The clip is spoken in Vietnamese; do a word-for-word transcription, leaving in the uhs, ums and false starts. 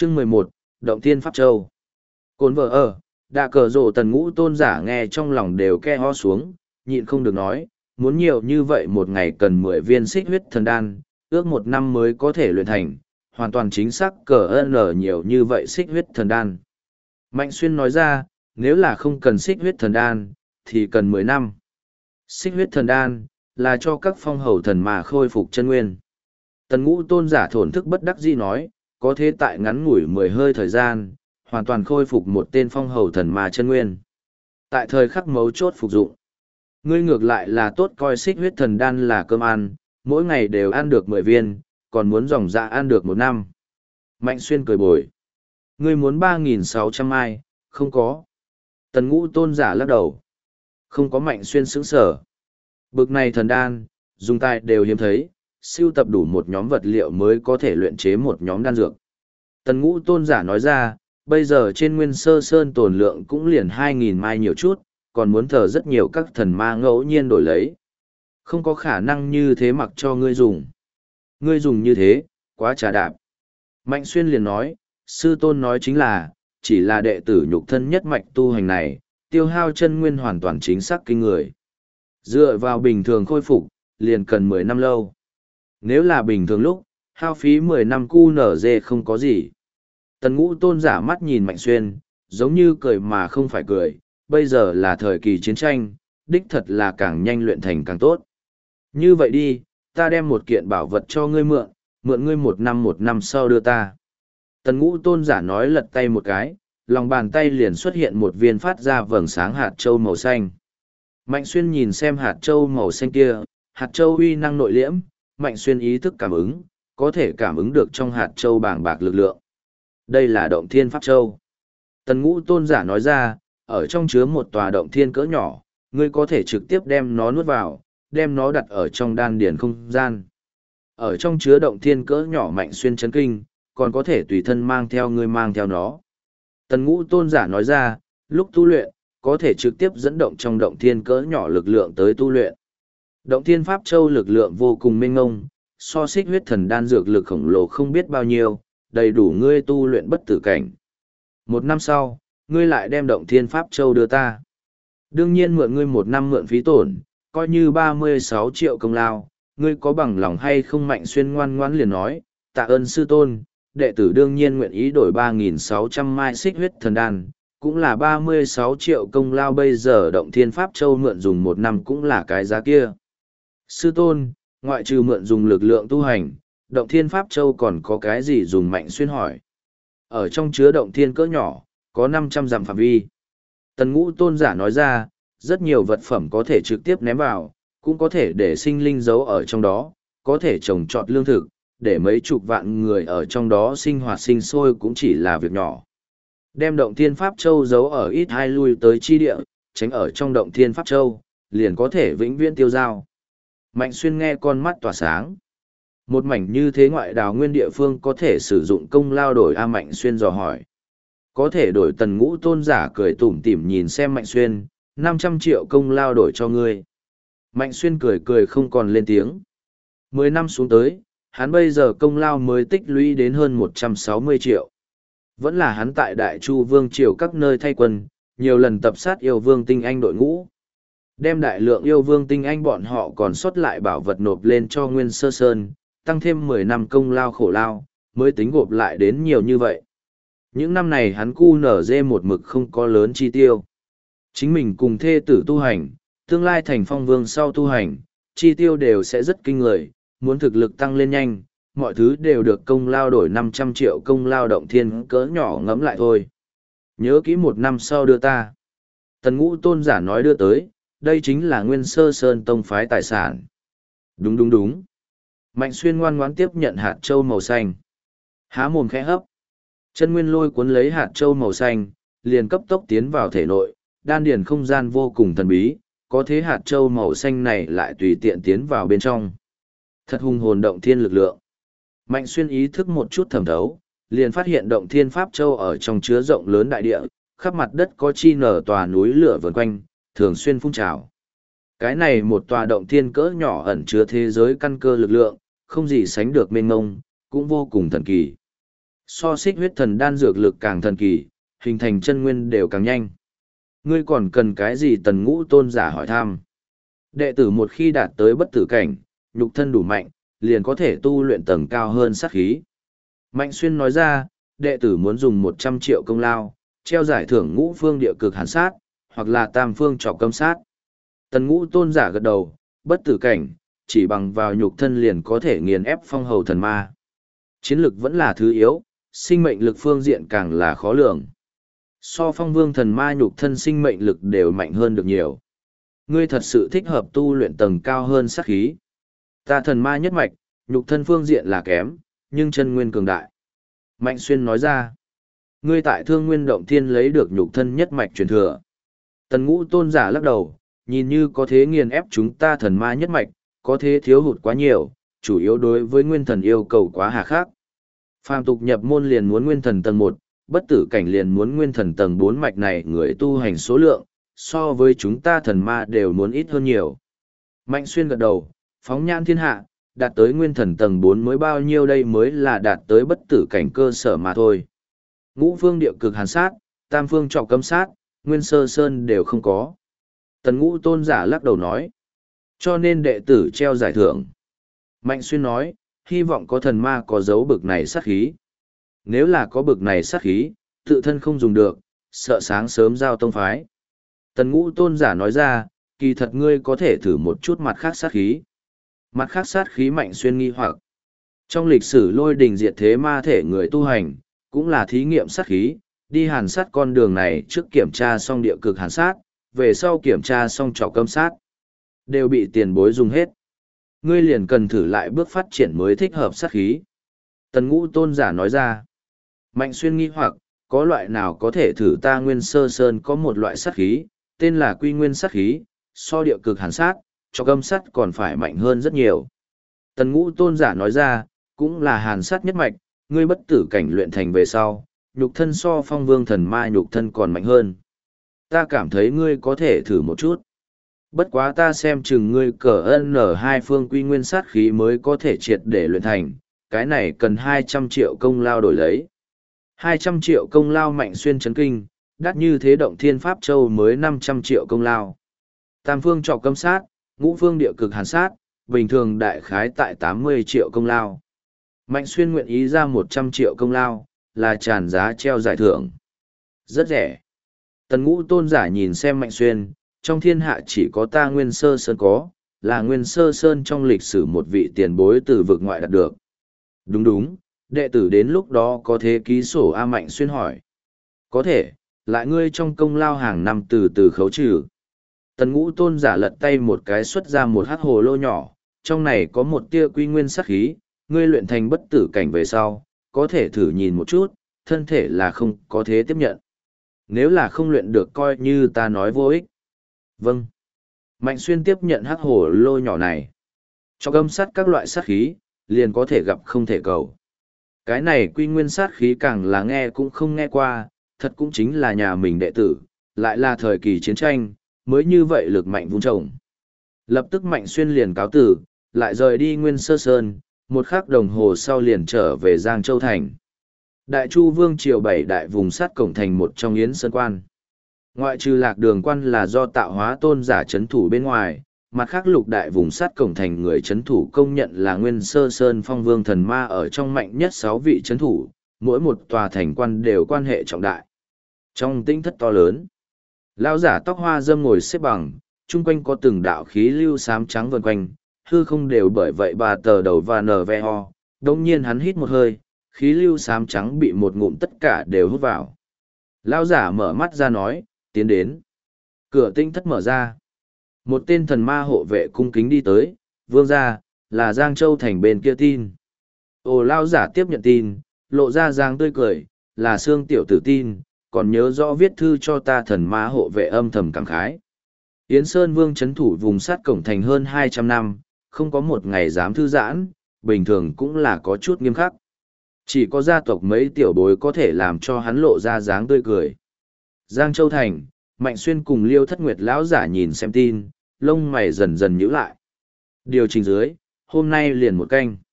Chương mười một, Động Thiên Pháp Châu. Cồn vợ ở, đạ cờ rộ tần ngũ tôn giả nghe trong lòng đều ke ho xuống, nhịn không được nói, muốn nhiều như vậy một ngày cần mười viên xích huyết thần đan, ước một năm mới có thể luyện thành, hoàn toàn chính xác cờ ơn ở nhiều như vậy xích huyết thần đan. Mạnh Xuyên nói ra, nếu là không cần xích huyết thần đan, thì cần mười năm. Xích huyết thần đan, là cho các phong hầu thần mà khôi phục chân nguyên. Tần ngũ tôn giả thổn thức bất đắc dĩ nói, có thế tại ngắn ngủi mười hơi thời gian, hoàn toàn khôi phục một tên phong hầu thần mà chân nguyên. Tại thời khắc mấu chốt phục dụng. Ngươi ngược lại là tốt coi xích huyết thần đan là cơm ăn, mỗi ngày đều ăn được mười viên, còn muốn dòng dạ ăn được một năm. Mạnh Xuyên cười bồi. Ngươi muốn ba nghìn sáu trăm mai, không có. Tần ngũ tôn giả lắc đầu. Không có. Mạnh Xuyên sững sở. Bực này thần đan, dùng tay đều hiếm thấy, siêu tập đủ một nhóm vật liệu mới có thể luyện chế một nhóm đan dược. Tần ngũ tôn giả nói ra, bây giờ trên nguyên sơ sơn tồn lượng cũng liền hai nghìn mai nhiều chút, còn muốn thờ rất nhiều các thần ma ngẫu nhiên đổi lấy. Không có khả năng như thế mặc cho ngươi dùng. Ngươi dùng như thế, quá trà đạp. Mạnh Xuyên liền nói, sư tôn nói chính là, chỉ là đệ tử nhục thân nhất mạch tu hành này, tiêu hao chân nguyên hoàn toàn chính xác kinh người. Dựa vào bình thường khôi phục, liền cần mười năm lâu. Nếu là bình thường lúc, hao phí mười năm cu nở dê không có gì. Tần ngũ tôn giả mắt nhìn Mạnh Xuyên, giống như cười mà không phải cười, bây giờ là thời kỳ chiến tranh, đích thật là càng nhanh luyện thành càng tốt. Như vậy đi, ta đem một kiện bảo vật cho ngươi mượn, mượn ngươi một năm một năm sau đưa ta. Tần ngũ tôn giả nói lật tay một cái, lòng bàn tay liền xuất hiện một viên phát ra vầng sáng hạt châu màu xanh. Mạnh Xuyên nhìn xem hạt châu màu xanh kia, hạt châu uy năng nội liễm, Mạnh Xuyên ý thức cảm ứng, có thể cảm ứng được trong hạt châu bàng bạc lực lượng. Đây là động thiên pháp châu. Tần ngũ tôn giả nói ra, ở trong chứa một tòa động thiên cỡ nhỏ, ngươi có thể trực tiếp đem nó nuốt vào, đem nó đặt ở trong đan điển không gian. Ở trong chứa động thiên cỡ nhỏ Mạnh Xuyên chấn kinh, còn có thể tùy thân mang theo ngươi mang theo nó. Tần ngũ tôn giả nói ra, lúc tu luyện, có thể trực tiếp dẫn động trong động thiên cỡ nhỏ lực lượng tới tu luyện. Động thiên pháp châu lực lượng vô cùng mênh ngông, so xích huyết thần đan dược lực khổng lồ không biết bao nhiêu, đầy đủ ngươi tu luyện bất tử cảnh. Một năm sau, ngươi lại đem động thiên pháp châu đưa ta. Đương nhiên mượn ngươi một năm mượn phí tổn, coi như ba mươi sáu triệu công lao, ngươi có bằng lòng hay không? Mạnh Xuyên ngoan ngoãn liền nói, tạ ơn sư tôn, đệ tử đương nhiên nguyện ý đổi ba nghìn sáu trăm mai xích huyết thần đan, cũng là ba mươi sáu triệu công lao. Bây giờ động thiên pháp châu mượn dùng một năm cũng là cái giá kia. Sư tôn, ngoại trừ mượn dùng lực lượng tu hành, động thiên pháp châu còn có cái gì dùng? Mạnh Xuyên hỏi. Ở trong chứa động thiên cỡ nhỏ, có năm trăm dặm phạm vi. Tần ngũ tôn giả nói ra, rất nhiều vật phẩm có thể trực tiếp ném vào, cũng có thể để sinh linh giấu ở trong đó, có thể trồng trọt lương thực, để mấy chục vạn người ở trong đó sinh hoạt sinh sôi cũng chỉ là việc nhỏ. Đem động thiên pháp châu giấu ở ít hai lui tới chi địa, tránh ở trong động thiên pháp châu, liền có thể vĩnh viễn tiêu dao. Mạnh Xuyên nghe con mắt tỏa sáng. Một mảnh như thế ngoại đào nguyên địa phương có thể sử dụng công lao đổi A? Mạnh Xuyên dò hỏi. Có thể đổi. Tần ngũ tôn giả cười tủm tỉm nhìn xem Mạnh Xuyên, năm trăm triệu công lao đổi cho ngươi. Mạnh Xuyên cười cười không còn lên tiếng. Mười năm xuống tới, hắn bây giờ công lao mới tích lũy đến hơn một trăm sáu mươi triệu. Vẫn là hắn tại Đại Chu Vương triều các nơi thay quân, nhiều lần tập sát yêu vương tinh anh đội ngũ. Đem đại lượng yêu vương tinh anh bọn họ còn sót lại bảo vật nộp lên cho Nguyên Sơ Sơn, tăng thêm mười năm công lao khổ lao, mới tính gộp lại đến nhiều như vậy. Những năm này hắn cu nở dê một mực không có lớn chi tiêu. Chính mình cùng thê tử tu hành, tương lai thành phong vương sau tu hành, chi tiêu đều sẽ rất kinh người, muốn thực lực tăng lên nhanh, mọi thứ đều được công lao đổi năm trăm triệu công lao động thiên cỡ nhỏ ngẫm lại thôi. Nhớ kỹ một năm sau đưa ta. Tần ngũ tôn giả nói đưa tới, đây chính là Nguyên Sơ Sơn tông phái tài sản. Đúng đúng đúng. Mạnh Xuyên ngoan ngoãn tiếp nhận hạt châu màu xanh. Há mồm khẽ hấp. Chân nguyên lôi cuốn lấy hạt châu màu xanh, liền cấp tốc tiến vào thể nội, đan điền không gian vô cùng thần bí, có thế hạt châu màu xanh này lại tùy tiện tiến vào bên trong. Thật hùng hồn động thiên lực lượng. Mạnh Xuyên ý thức một chút thẩm thấu, liền phát hiện động thiên pháp châu ở trong chứa rộng lớn đại địa, khắp mặt đất có chi nở tòa núi lửa vần quanh, thường xuyên phun trào. Cái này một tòa động thiên cỡ nhỏ ẩn chứa thế giới căn cơ lực lượng, không gì sánh được mênh mông, cũng vô cùng thần kỳ. So xích huyết thần đan dược lực càng thần kỳ, hình thành chân nguyên đều càng nhanh. Ngươi còn cần cái gì? Tần Ngũ tôn giả hỏi thăm. Đệ tử một khi đạt tới bất tử cảnh, nhục thân đủ mạnh, liền có thể tu luyện tầng cao hơn sát khí. Mạnh Xuyên nói ra, đệ tử muốn dùng một trăm triệu công lao, treo giải thưởng ngũ phương địa cực hàn sát, hoặc là tam phương trọc cấm sát. Tần Ngũ tôn giả gật đầu, bất tử cảnh, chỉ bằng vào nhục thân liền có thể nghiền ép phong hầu thần ma. Chiến lực vẫn là thứ yếu, sinh mệnh lực phương diện càng là khó lường. So phong vương thần ma nhục thân sinh mệnh lực đều mạnh hơn được nhiều. Ngươi thật sự thích hợp tu luyện tầng cao hơn sát khí. Ta thần ma nhất mạch, nhục thân phương diện là kém, nhưng chân nguyên cường đại. Mạnh Xuyên nói ra, ngươi tại Thương Nguyên Động Thiên lấy được nhục thân nhất mạch truyền thừa. Tần Ngũ tôn giả lắc đầu, nhìn như có thế nghiền ép chúng ta thần ma nhất mạch, có thế thiếu hụt quá nhiều, chủ yếu đối với nguyên thần yêu cầu quá hà khắc. Phàm tục nhập môn liền muốn nguyên thần tầng một, bất tử cảnh liền muốn nguyên thần tầng bốn mạch này người tu hành số lượng, so với chúng ta thần ma đều muốn ít hơn nhiều. Mạnh Xuyên gật đầu, phóng nhãn thiên hạ, đạt tới nguyên thần tầng bốn mới bao nhiêu đây mới là đạt tới bất tử cảnh cơ sở mà thôi. Ngũ phương địa cực hàn sát, tam phương trọc cấm sát, nguyên sơ sơn đều không có. Tần Ngũ tôn giả lắc đầu nói, cho nên đệ tử treo giải thưởng. Mạnh Xuyên nói, hy vọng có thần ma có dấu bực này sát khí. Nếu là có bực này sát khí, tự thân không dùng được, sợ sáng sớm giao tông phái. Tần Ngũ tôn giả nói ra, kỳ thật ngươi có thể thử một chút mặt khác sát khí. Mặt khác sát khí. Mạnh Xuyên nghi hoặc. Trong lịch sử lôi đình diệt thế ma thể người tu hành, cũng là thí nghiệm sát khí, đi hàn sát con đường này trước kiểm tra xong địa cực hàn sát, về sau kiểm tra xong trọc cấm sát. Đều bị tiền bối dùng hết. Ngươi liền cần thử lại bước phát triển mới thích hợp sát khí. Tần Ngũ tôn giả nói ra. Mạnh Xuyên nghi hoặc, có loại nào có thể thử? Ta Nguyên Sơ Sơn có một loại sát khí, tên là Quy Nguyên sát khí, so địa cực hàn sát, trọc cấm sát còn phải mạnh hơn rất nhiều. Tần Ngũ tôn giả nói ra, cũng là hàn sát nhất mạch, ngươi bất tử cảnh luyện thành về sau, nhục thân so phong vương thần ma nhục thân còn mạnh hơn. Ta cảm thấy ngươi có thể thử một chút. Bất quá ta xem chừng ngươi cờ ân ở hai phương quy nguyên sát khí mới có thể triệt để luyện thành, cái này cần hai trăm triệu công lao đổi lấy. hai trăm triệu công lao. Mạnh Xuyên chấn kinh, đắt như thế Động Thiên Pháp Châu mới năm trăm triệu công lao. Tam phương trọc cấm sát, ngũ phương địa cực hàn sát, bình thường đại khái tại tám mươi triệu công lao. Mạnh Xuyên nguyện ý ra một trăm triệu công lao, là tràn giá treo giải thưởng. Rất rẻ. Tần Ngũ tôn giả nhìn xem Mạnh Xuyên, trong thiên hạ chỉ có ta Nguyên Sơ Sơn có, là Nguyên Sơ Sơn trong lịch sử một vị tiền bối từ vực ngoại đạt được. Đúng đúng, đệ tử đến lúc đó có thế ký sổ A? Mạnh Xuyên hỏi. Có thể, lại ngươi trong công lao hàng năm từ từ khấu trừ. Tần Ngũ tôn giả lật tay một cái xuất ra một hắc hồ lô nhỏ, trong này có một tia quy nguyên sát khí, ngươi luyện thành bất tử cảnh về sau, có thể thử nhìn một chút, thân thể là không có thế tiếp nhận. Nếu là không luyện được coi như ta nói vô ích. Vâng. Mạnh Xuyên tiếp nhận hắc hồ lô nhỏ này. Cho gâm sát các loại sát khí, liền có thể gặp không thể cầu. Cái này quy nguyên sát khí càng là nghe cũng không nghe qua, thật cũng chính là nhà mình đệ tử, lại là thời kỳ chiến tranh, mới như vậy lực mạnh vung trồng. Lập tức Mạnh Xuyên liền cáo tử, lại rời đi Nguyên Sơ Sơn, một khắc đồng hồ sau liền trở về Giang Châu Thành. Đại Chu Vương triều bảy đại vùng sát cổng thành một trong Yến Sơn Quan. Ngoại trừ Lạc Đường Quan là do tạo hóa tôn giả chấn thủ bên ngoài, mặt khác lục đại vùng sát cổng thành người chấn thủ công nhận là Nguyên Sơ Sơn Phong Vương thần ma ở trong mạnh nhất sáu vị chấn thủ, mỗi một tòa thành quan đều quan hệ trọng đại. Trong tinh thất to lớn, lão giả tóc hoa râm ngồi xếp bằng, chung quanh có từng đạo khí lưu xám trắng vần quanh, hư không đều bởi vậy bà tờ đầu và nở ve ho. Đông nhiên hắn hít một hơi, khí lưu xám trắng bị một ngụm tất cả đều hút vào. Lão giả mở mắt ra nói, tiến đến. Cửa tinh thất mở ra. Một tên thần ma hộ vệ cung kính đi tới, vương ra, là Giang Châu Thành bên kia tin. Ồ, lão giả tiếp nhận tin, lộ ra dáng tươi cười, là Sương tiểu tử tin, còn nhớ rõ viết thư cho ta. Thần ma hộ vệ âm thầm cảm khái. Yến Sơn Vương chấn thủ vùng sát cổng thành hơn hai trăm năm, không có một ngày dám thư giãn, bình thường cũng là có chút nghiêm khắc. Chỉ có gia tộc mấy tiểu bối có thể làm cho hắn lộ ra dáng tươi cười. Giang Châu Thành, Mạnh Xuyên cùng Liêu Thất Nguyệt lão giả nhìn xem tin, lông mày dần dần nhíu lại. Điều chỉnh dưới, hôm nay liền một canh.